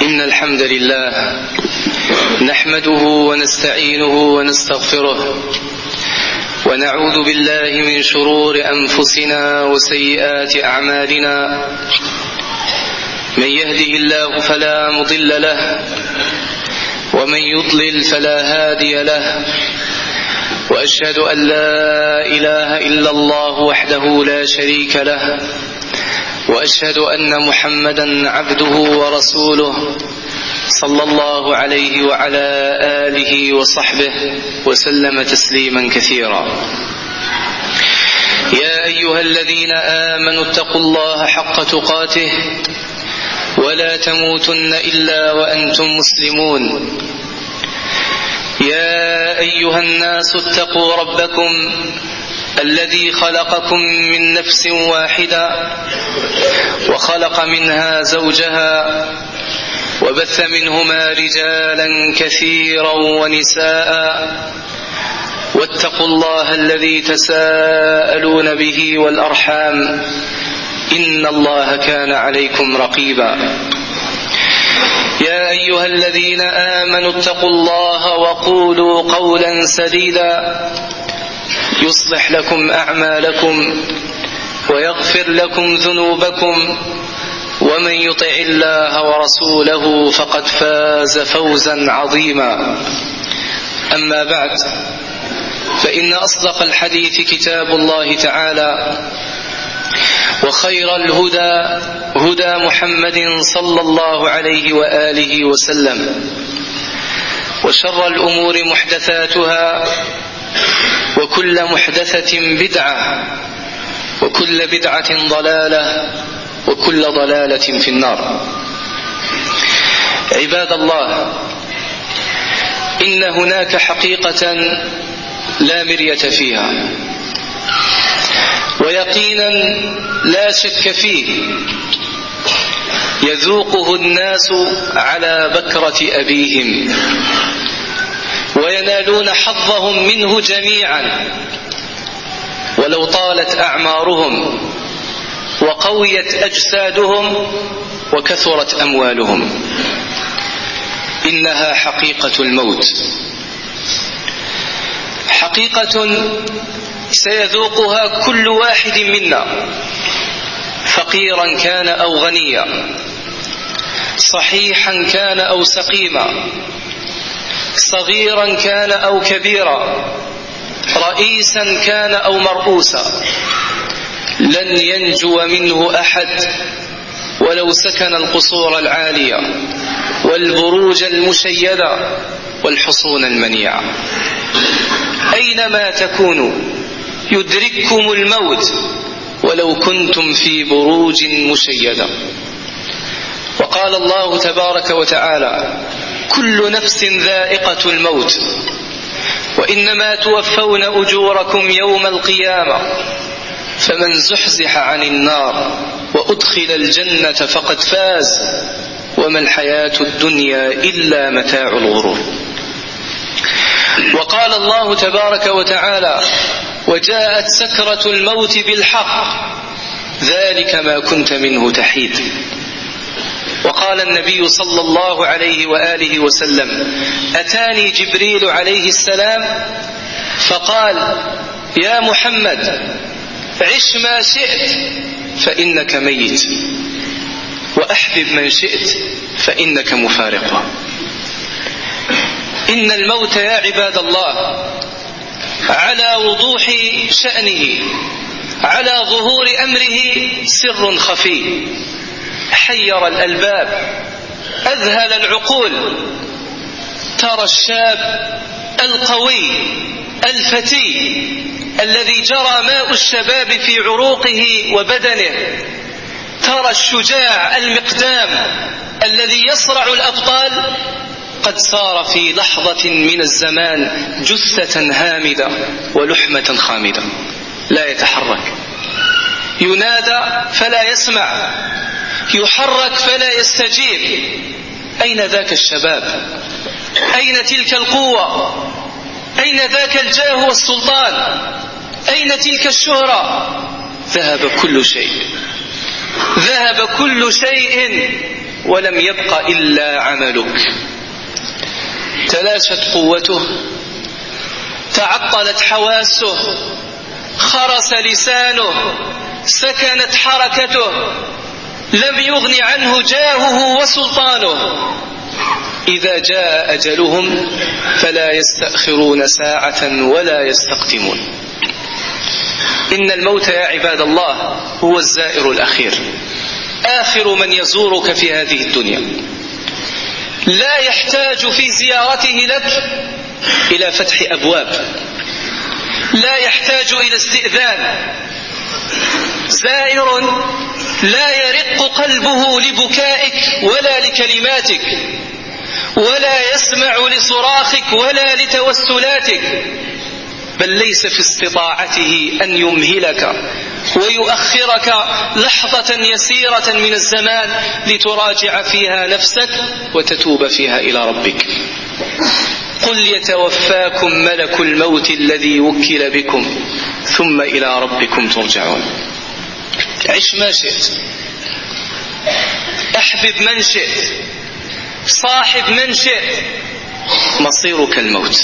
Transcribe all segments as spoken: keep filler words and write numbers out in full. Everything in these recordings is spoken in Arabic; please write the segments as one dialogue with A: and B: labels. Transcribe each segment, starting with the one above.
A: إن الحمد لله نحمده ونستعينه ونستغفره ونعوذ بالله من شرور أنفسنا وسيئات أعمالنا. من يهده الله فلا مضل له ومن يضلل فلا هادي له، وأشهد أن لا إله إلا الله وحده لا شريك له، وأشهد أن محمدا عبده ورسوله صلى الله عليه وعلى آله وصحبه وسلم تسليما كثيرا. يا أيها الذين آمنوا اتقوا الله حق تقاته ولا تموتن إلا وأنتم مسلمون. يا أيها الناس اتقوا ربكم الذي خلقكم من نفس واحدة وخلق منها زوجها وبث منهما رجالا كثيرا ونساء، واتقوا الله الذي تساءلون به والأرحام إن الله كان عليكم رقيبا. يا أيها الذين آمنوا اتقوا الله وقولوا قولا سديدا يصلح لكم أعمالكم ويغفر لكم ذنوبكم، ومن يطع الله ورسوله فقد فاز فوزا عظيما. أما بعد، فإن أصدق الحديث كتاب الله تعالى، وخير الهدى هدى محمد صلى الله عليه وآله وسلم، وشر الأمور محدثاتها، وكل محدثة بدعة، وكل بدعة ضلالة، وكل ضلالة في النار. عباد الله، إن هناك حقيقة لا مرية فيها، ويقينا لا شك فيه، يذوقه الناس على بكرة أبيهم، وينالون حظهم منه جميعا ولو طالت أعمارهم وقويت أجسادهم وكثرت أموالهم. إنها حقيقة الموت، حقيقة سيذوقها كل واحد منا، فقيرا كان أو غنيا، صحيحا كان أو سقيما، صغيرا كان أو كبيرا، رئيسا كان أو مرؤوسا. لن ينجو منه أحد ولو سكن القصور العالية والبروج المشيدة والحصون المنيعة. أينما تكونوا يدرككم الموت ولو كنتم في بروج مشيدة. وقال الله تبارك وتعالى: كل نفس ذائقة الموت وإنما توفون أجوركم يوم القيامة، فمن زحزح عن النار وأدخل الجنة فقد فاز، وما الحياة الدنيا إلا متاع الغرور. وقال الله تبارك وتعالى: وجاءت سكرة الموت بالحق ذلك ما كنت منه تحيد. وقال النبي صلى الله عليه وآله وسلم: أتاني جبريل عليه السلام فقال: يا محمد، عش ما شئت فإنك ميت، وأحبب من شئت فإنك مفارقه. إن الموت يا عباد الله على وضوح شأنه، على ظهور أمره سر خفي حير الألباب، أذهل العقول. ترى الشاب القوي الفتي الذي جرى ماء الشباب في عروقه وبدنه، ترى الشجاع المقدام الذي يصرع الأبطال، قد صار في لحظة من الزمان جثة هامدة ولحمة خامدة، لا يتحرك. ينادى فلا يسمع، يحرك فلا يستجيب. أين ذاك الشباب؟ أين تلك القوة؟ أين ذاك الجاه والسلطان؟ أين تلك الشهرة؟ ذهب كل شيء، ذهب كل شيء ولم يبق إلا عملك. تلاشت قوته، تعطلت حواسه، خرس لسانه، سكنت حركته، لم يغن عنه جاهه وسلطانه. إذا جاء أجلهم فلا يستأخرون ساعة ولا يستقدمون. إن الموت يا عباد الله هو الزائر الأخير، آخر من يزورك في هذه الدنيا. لا يحتاج في زيارته لك إلى فتح أبواب، لا يحتاج إلى استئذان. زائر لا يرق قلبه لبكائك ولا لكلماتك، ولا يسمع لصراخك ولا لتوسلاتك، بل ليس في استطاعته أن يمهلك ويؤخرك لحظة يسيرة من الزمان لتراجع فيها نفسك وتتوب فيها إلى ربك. قل يتوفاكم ملك الموت الذي وكل بكم ثم إلى ربكم ترجعون. عش ما شئت، احبب من شئت، صاحب من شئت، مصيرك الموت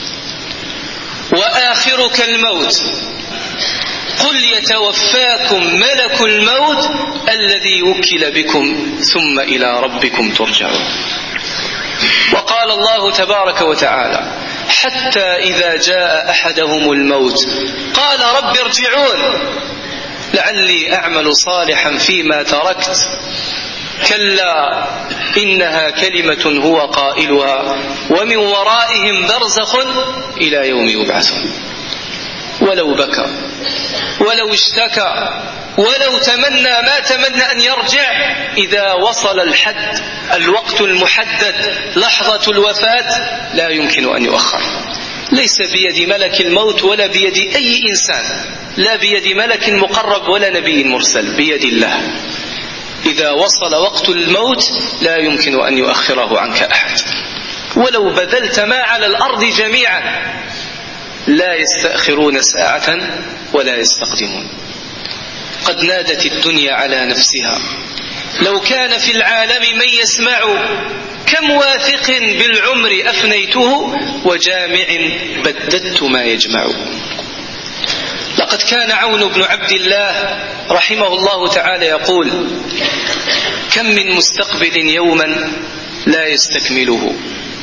A: وآخرك الموت. قل يتوفاكم ملك الموت الذي وكل بكم ثم إلى ربكم ترجعون. وقال الله تبارك وتعالى: حتى إذا جاء أحدهم الموت قال رب ارجعون لعلي أعمل صالحا فيما تركت كلا إنها كلمة هو قائلها ومن ورائهم برزخ إلى يوم يبعثون. ولو بكى ولو اشتكى ولو تمنى ما تمنى أن يرجع، إذا وصل الحد الوقت المحدد لحظة الوفاة لا يمكن أن يؤخر. ليس بيد ملك الموت ولا بيد أي إنسان، لا بيد ملك مقرب ولا نبي مرسل، بيد الله. إذا وصل وقت الموت لا يمكن أن يؤخره عنك أحد، ولو بذلت ما على الأرض جميعا لا يستأخرون ساعة ولا يستقدمون. قد نادت الدنيا على نفسها: لو كان في العالم من يسمع كم واثق بالعمر أفنيته وجامع بددت ما يجمع. لقد كان عون بن عبد الله رحمه الله تعالى يقول: كم من مستقبل يوما لا يستكمله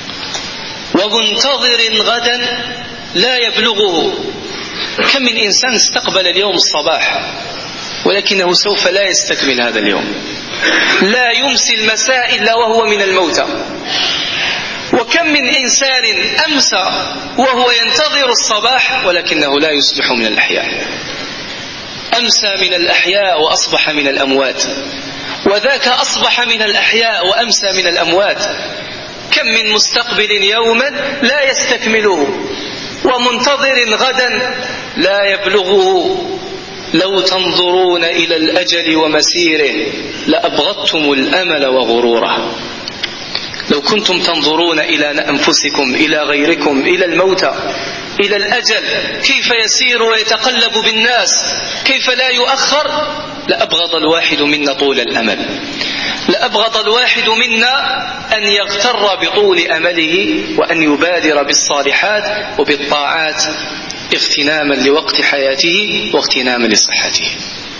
A: ومنتظر غدا لا يبلغه. كم من إنسان استقبل اليوم الصباح ولكنه سوف لا يستكمل هذا اليوم، لا يمسي المساء إلا وهو من الموتى. وكم من إنسان أمسى وهو ينتظر الصباح ولكنه لا يصبح من الأحياء. أمسى من الأحياء وأصبح من الأموات، وذاك أصبح من الأحياء وأمسى من الأموات. كم من مستقبل يوما لا يستكمله ومنتظر غدا لا يبلغه. لو تنظرون إلى الأجل ومسيره لأبغضتم الأمل وغروره. لو كنتم تنظرون إلى أنفسكم، إلى غيركم، إلى الموتى، إلى الأجل كيف يسير ويتقلب بالناس، كيف لا يؤخر، لأبغض الواحد منا طول الأمل، لأبغض الواحد منا أن يغتر بطول أمله وأن يبادر بالصالحات وبالطاعات اغتناما لوقت حياته واغتناما لصحته.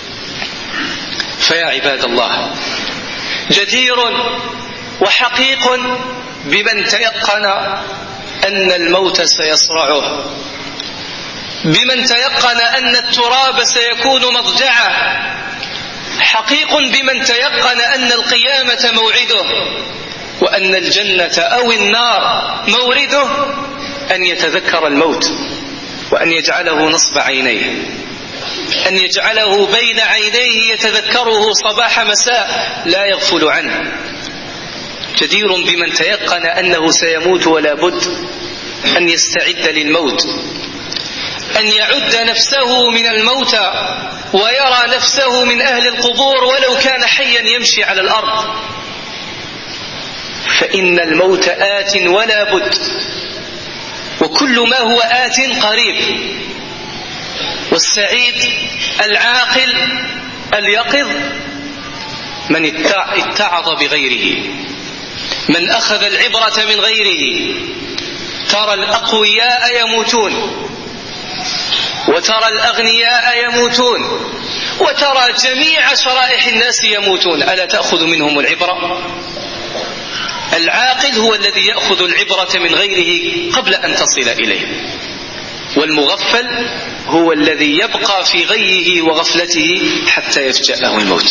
A: فيا عباد الله، جدير وحقيق بمن تيقن أن الموت سيصرعه، بمن تيقن أن التراب سيكون مضجعه، حقيق بمن تيقن أن القيامة موعده وأن الجنة أو النار مورده، أن يتذكر الموت وأن يجعله نصب عينيه، أن يجعله بين عينيه يتذكره صباح مساء لا يغفل عنه. جدير بمن تيقن أنه سيموت ولا بد أن يستعد للموت، أن يعد نفسه من الموتى ويرى نفسه من أهل القبور ولو كان حيا يمشي على الأرض، فإن الموت آت ولا بد، وكل ما هو آت قريب. والسعيد العاقل اليقظ من اتعظ بغيره، من أخذ العبرة من غيره. ترى الأقوياء يموتون، وترى الأغنياء يموتون، وترى جميع شرائح الناس يموتون، ألا تأخذ منهم العبرة؟ العاقل هو الذي يأخذ العبرة من غيره قبل أن تصل إليه، والمغفل هو الذي يبقى في غيه وغفلته حتى يفجأه الموت.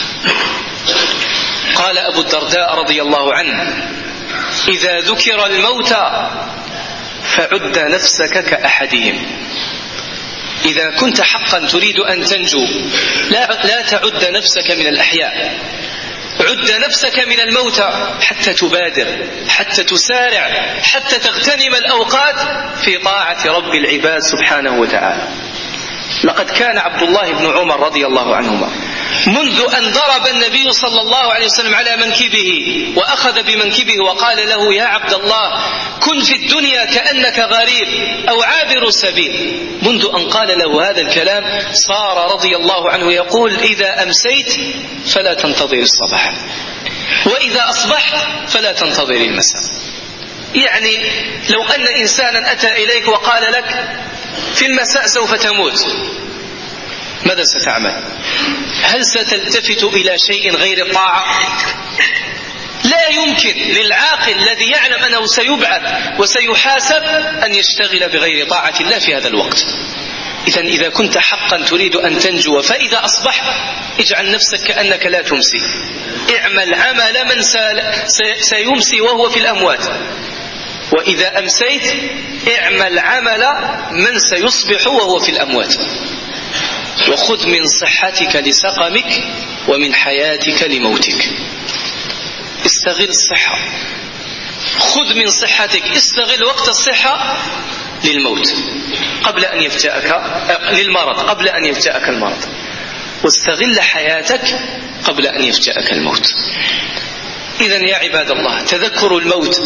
A: قال أبو الدرداء رضي الله عنه: إذا ذكر الموت فعد نفسك كأحدهم. إذا كنت حقا تريد أن تنجو لا, لا تعد نفسك من الأحياء، عد نفسك من الموتى حتى تبادر، حتى تسارع، حتى تغتنم الأوقات في طاعة رب العباد سبحانه وتعالى. لقد كان عبد الله بن عمر رضي الله عنهما منذ أن ضرب النبي صلى الله عليه وسلم على منكبه وأخذ بمنكبه وقال له: يا عبد الله، كن في الدنيا كأنك غريب أو عابر سبيل، منذ أن قال له هذا الكلام صار رضي الله عنه يقول: إذا أمسيت فلا تنتظر الصباح، وإذا أصبحت فلا تنتظر المساء. يعني لو أن إنسانا أتى إليك وقال لك: في المساء سوف تموت، ماذا ستعمل؟ هل ستلتفت إلى شيء غير الطاعة؟ لا يمكن للعاقل الذي يعلم أنه سيبعث وسيحاسب أن يشتغل بغير طاعة الله في هذا الوقت. إذن إذا كنت حقا تريد أن تنجو فإذا أصبحت اجعل نفسك كأنك لا تمسي، اعمل عمل من سيمسي وهو في الأموات، وإذا أمسيت اعمل عمل من سيصبح وهو في الأموات. وخذ من صحتك لسقمك ومن حياتك لموتك. استغل الصحة، خذ من صحتك، استغل وقت الصحة للموت قبل أن يفجأك للمرض قبل أن يفجأك المرض، واستغل حياتك قبل أن يفجأك الموت. إذن يا عباد الله، تذكروا الموت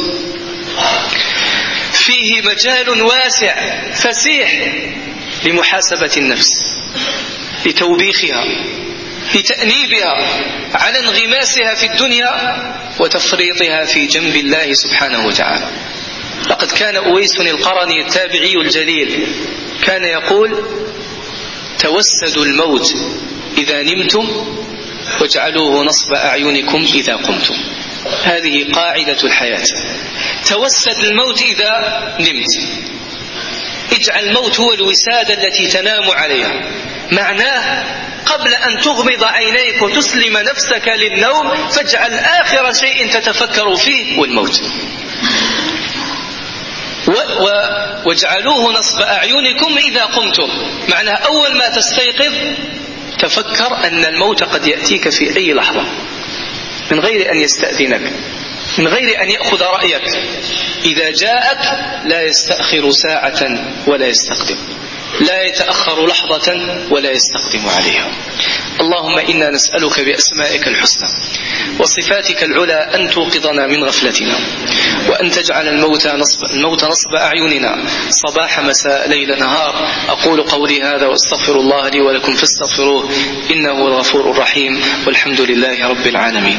A: فيه مجال واسع فسيح لمحاسبة النفس، لتوبيخها، لتأنيبها على انغماسها في الدنيا وتفريطها في جنب الله سبحانه وتعالى. لقد كان أويس القرني التابعي الجليل كان يقول: توسدوا الموت إذا نمتم واجعلوه نصب أعينكم إذا قمتم. هذه قاعدة الحياة، توسد الموت إذا نمت، اجعل الموت هو الوسادة التي تنام عليها. معناه قبل أن تغمض عينيك وتسلم نفسك للنوم فاجعل آخر شيء تتفكر فيه والموت. واجعلوه نصب أعينكم إذا قمتم، معناه أول ما تستيقظ تفكر أن الموت قد يأتيك في أي لحظة من غير أن يستأذنك، من غير أن يأخذ رأيك. إذا جاءك لا يستأخر ساعة ولا يستقدم، لا يتأخر لحظة ولا يستقدم عليها. اللهم إنا نسألك بأسمائك الحسنى وصفاتك العلى أن توقظنا من غفلتنا، وأن تجعل الموت نصب, الموت نصب أعيننا صباح مساء ليل نهار. أقول قولي هذا وأستغفر الله لي ولكم فاستغفروه إنه هو الغفور الرحيم، والحمد لله رب العالمين.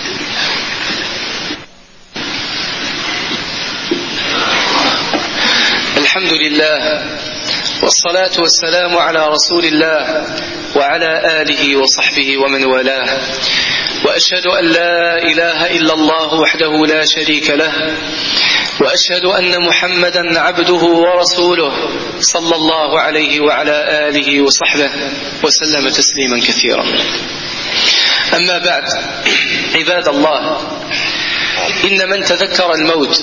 A: الحمد لله والصلاة والسلام على رسول الله وعلى آله وصحبه ومن والاه، وأشهد أن لا إله إلا الله وحده لا شريك له، وأشهد أن محمدا عبده ورسوله صلى الله عليه وعلى آله وصحبه وسلم تسليما كثيرا. أما بعد، عباد الله، إن من تذكر الموت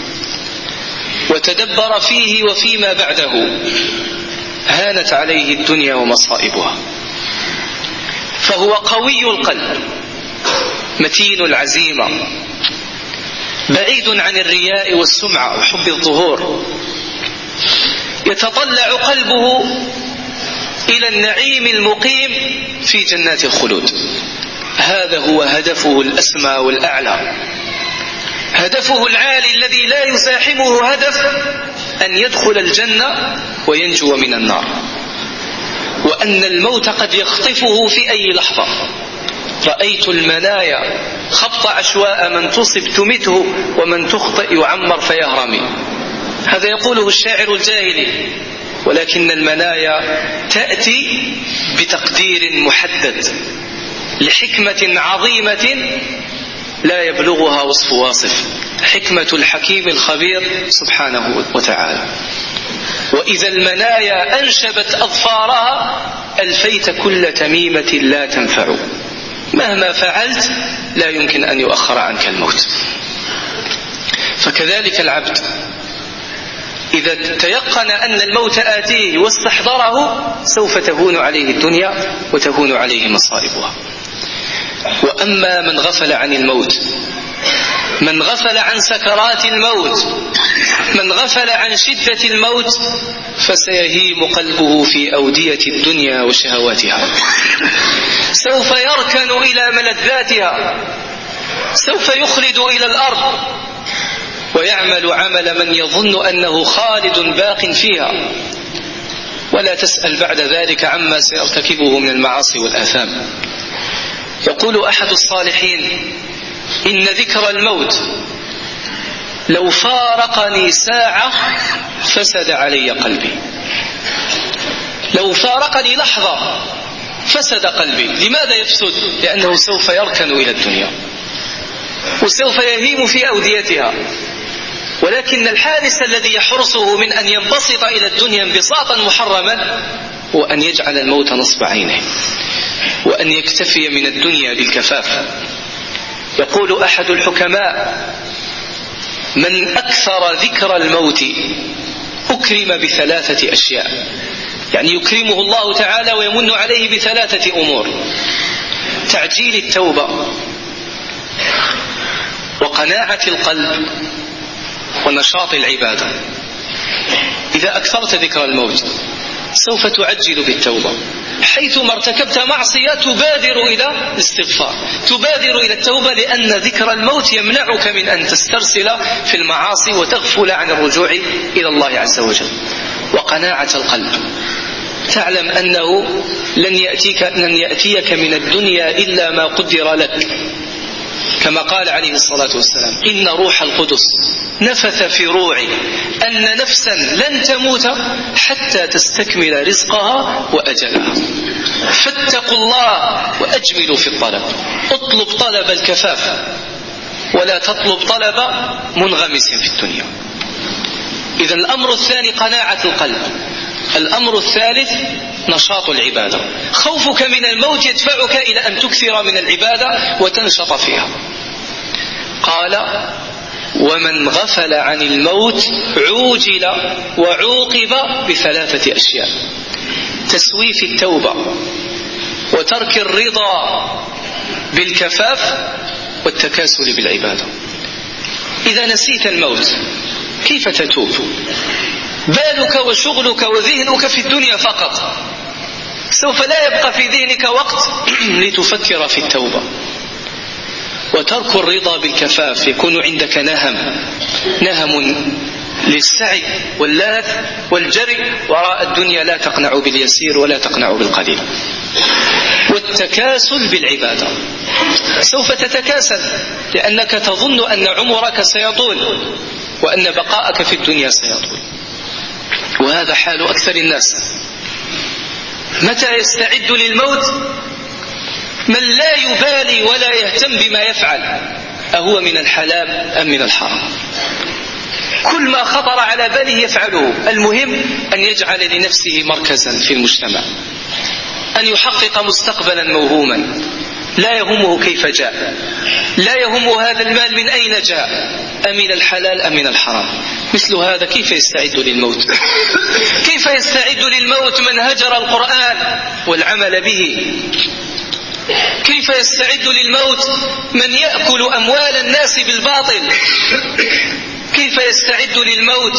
A: وتدبر فيه وفيما بعده هانت عليه الدنيا ومصائبها، فهو قوي القلب متين العزيمة، بعيد عن الرياء والسمعة وحب الظهور، يتطلع قلبه إلى النعيم المقيم في جنات الخلود. هذا هو هدفه الأسمى والأعلى، هدفه العالي الذي لا يزاحمه هدف أن يدخل الجنة وينجو من النار، وأن الموت قد يخطفه في أي لحظة، رأيت المنايا خبط عشواء، من تصب تمته ومن تخطئ يعمر فيهرمي. هذا يقوله الشاعر الجاهلي، ولكن المنايا تأتي بتقدير محدد لحكمة عظيمة لا يبلغها وصف واصف، حكمة الحكيم الخبير سبحانه وتعالى. وإذا المنايا أنشبت أظفارها ألفيت كل تميمة لا تنفع، مهما فعلت لا يمكن أن يؤخر عنك الموت. فكذلك العبد إذا تيقن أن الموت آتيه واستحضره سوف تهون عليه الدنيا وتهون عليه مصائبها. وأما من غفل عن الموت، من غفل عن سكرات الموت، من غفل عن شدة الموت، فسيهيم قلبه في أودية الدنيا وشهواتها، سوف يركن إلى ملذاتها، سوف يخلد إلى الأرض ويعمل عمل من يظن أنه خالد باق فيها، ولا تسأل بعد ذلك عما سيرتكبه من المعاصي والآثام. يقول أحد الصالحين: إن ذكر الموت لو فارقني ساعة فسد علي قلبي، لو فارقني لحظة فسد قلبي. لماذا يفسد؟ لأنه سوف يركن إلى الدنيا وسوف يهيم في أوديتها، ولكن الحارس الذي يحرسه من أن ينبسط إلى الدنيا انبساطا محرما هو أن يجعل الموت نصب عينه وأن يكتفي من الدنيا بالكفاف. يقول أحد الحكماء: من أكثر ذكر الموت أكرم بثلاثة أشياء، يعني يكرمه الله تعالى ويمن عليه بثلاثة أمور: تعجيل التوبة، وقناعة القلب، ونشاط العبادة. إذا أكثرت ذكر الموت سوف تعجل بالتوبة، حيثما ارتكبت معصية تبادر إلى الاستغفار، تبادر إلى التوبة، لأن ذكر الموت يمنعك من أن تسترسل في المعاصي وتغفل عن الرجوع إلى الله عز وجل. وقناعة القلب، تعلم أنه لن يأتيك, لن يأتيك من الدنيا إلا ما قدر لك، كما قال عليه الصلاة والسلام: إن روح القدس نفث في روعي أن نفسا لن تموت حتى تستكمل رزقها وأجلها، فاتقوا الله وأجملوا في الطلب. اطلب طلب الكفاف ولا تطلب طلب منغمس في الدنيا. إذن الأمر الثاني قناعة القلب. الأمر الثالث نشاط العبادة. خوفك من الموت يدفعك إلى أن تكثر من العبادة وتنشط فيها. قال: ومن غفل عن الموت عوجل وعوقب بثلاثة أشياء: تسويف التوبة، وترك الرضا بالكفاف، والتكاسل بالعبادة. إذا نسيت الموت كيف تتوب؟ بالك وشغلك وذهنك في الدنيا فقط، سوف لا يبقى في ذهنك وقت لتفكر في التوبة. وترك الرضا بالكفاف، يكون عندك نهم نهم للسعي واللاذ والجري وراء الدنيا، لا تقنع باليسير ولا تقنع بالقليل. والتكاسل بالعبادة، سوف تتكاسل لأنك تظن أن عمرك سيطول وأن بقاءك في الدنيا سيطول. وهذا حال أكثر الناس. متى يستعد للموت؟ من لا يبالي ولا يهتم بما يفعل، أهو من الحلال أم من الحرام. كل ما خطر على باله يفعله، المهم أن يجعل لنفسه مركزا في المجتمع، أن يحقق مستقبلا موهوما، لا يهمه كيف جاء، لا يهمه هذا المال من أين جاء، أمن الحلال أم من الحرام. مثل هذا كيف يستعد للموت؟ كيف يستعد للموت من هجر القرآن والعمل به؟ كيف يستعد للموت من يأكل أموال الناس بالباطل؟ كيف يستعد للموت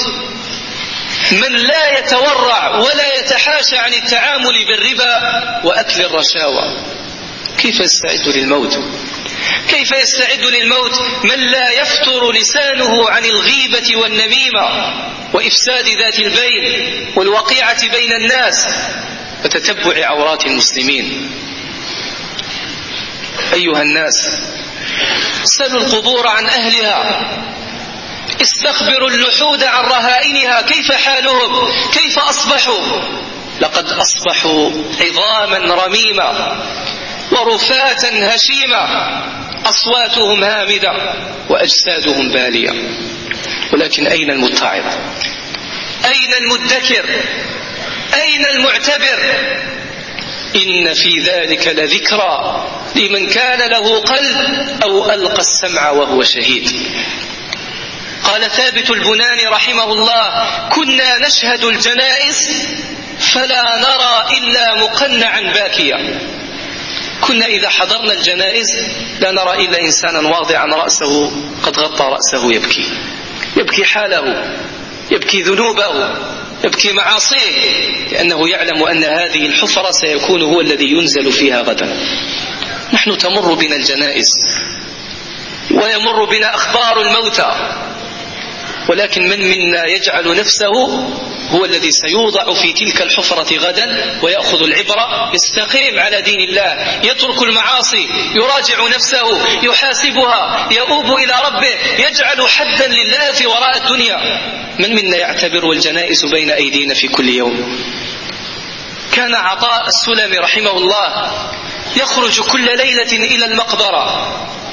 A: من لا يتورع ولا يتحاشى عن التعامل بالربا وأكل الرشاوى؟ كيف يستعد للموت؟ كيف يستعد للموت من لا يفتر لسانه عن الغيبة والنميمة وإفساد ذات البين والوقيعة بين الناس وتتبع عورات المسلمين؟ أيها الناس، سلوا القبور عن أهلها، استخبروا اللحود عن رهائنها، كيف حالهم؟ كيف أصبحوا؟ لقد أصبحوا عظاما رميمة ورفاة هشيمة، أصواتهم هامدة وأجسادهم بالية. ولكن أين المتعظ؟ أين المدكر؟ أين المعتبر؟ إن في ذلك لذكرى لمن كان له قلب أو ألقى السمع وهو شهيد. قال ثابت البناني رحمه الله: كنا نشهد الجنائز فلا نرى إلا مقنعا باكيا. كنا إذا حضرنا الجنائز لا نرى إلا إنسانا واضعا رأسه قد غطى رأسه يبكي، يبكي حاله، يبكي ذنوبه، يبكي معاصيه، لأنه يعلم أن هذه الحفرة سيكون هو الذي ينزل فيها غدا. نحن تمر بنا الجنائز ويمر بنا أخبار الموتى، ولكن من منا يجعل نفسه هو الذي سيوضع في تلك الحفرة غدا ويأخذ العبرة، يستقيم على دين الله، يترك المعاصي، يراجع نفسه، يحاسبها، يؤوب إلى ربه، يجعل حدا لله في وراء الدنيا. من منا يعتبر والجنائز بين أيدينا في كل يوم؟ كان عطاء السلمي رحمه الله يخرج كل ليلة إلى المقبرة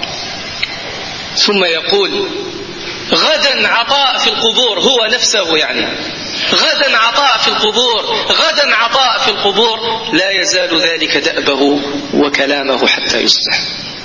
A: ثم يقول: غدا عطاء في القبور، هو نفسه يعني، غدا عطاء في القبور، غدا عطاء في القبور، لا يزال ذلك دأبه وكلامه حتى يصبح.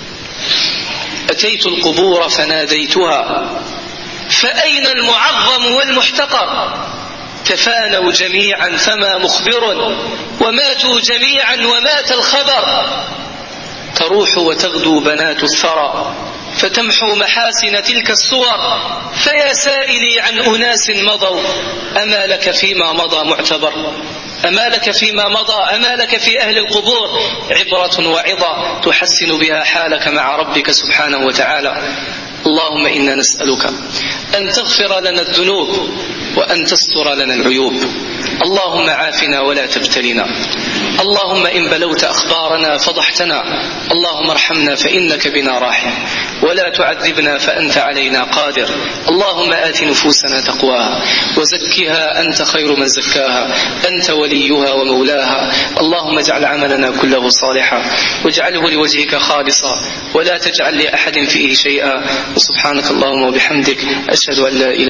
A: أتيت القبور فناديتها فأين المعظم والمحتقر؟ تفانوا جميعا فما مخبر، وماتوا جميعا ومات الخبر. تروح وتغدو بنات الثرى فتمحو محاسن تلك الصور. فيا سائلي عن أناس مضوا، أما لك فيما مضى معتبر؟ أما لك فيما مضى؟ أما لك في أهل القبور عبرة وعظة تحسن بها حالك مع ربك سبحانه وتعالى؟ اللهم إنا نسألك أن تغفر لنا الذنوب وأن تستر لنا العيوب. اللهم عافنا ولا تبتلنا. اللهم إن بلوت أخبارنا فضحتنا. اللهم ارحمنا فإنك بنا راحم، ولا تعذبنا فأنت علينا قادر. اللهم آت نفوسنا تقواها وزكها أنت خير من زكاها، أنت وليها ومولاها. اللهم اجعل عملنا كله صالحا واجعله لوجهك خالصا، ولا تجعل لأحد فيه شيئا. وسبحانك اللهم وبحمدك، أشهد أن لا إله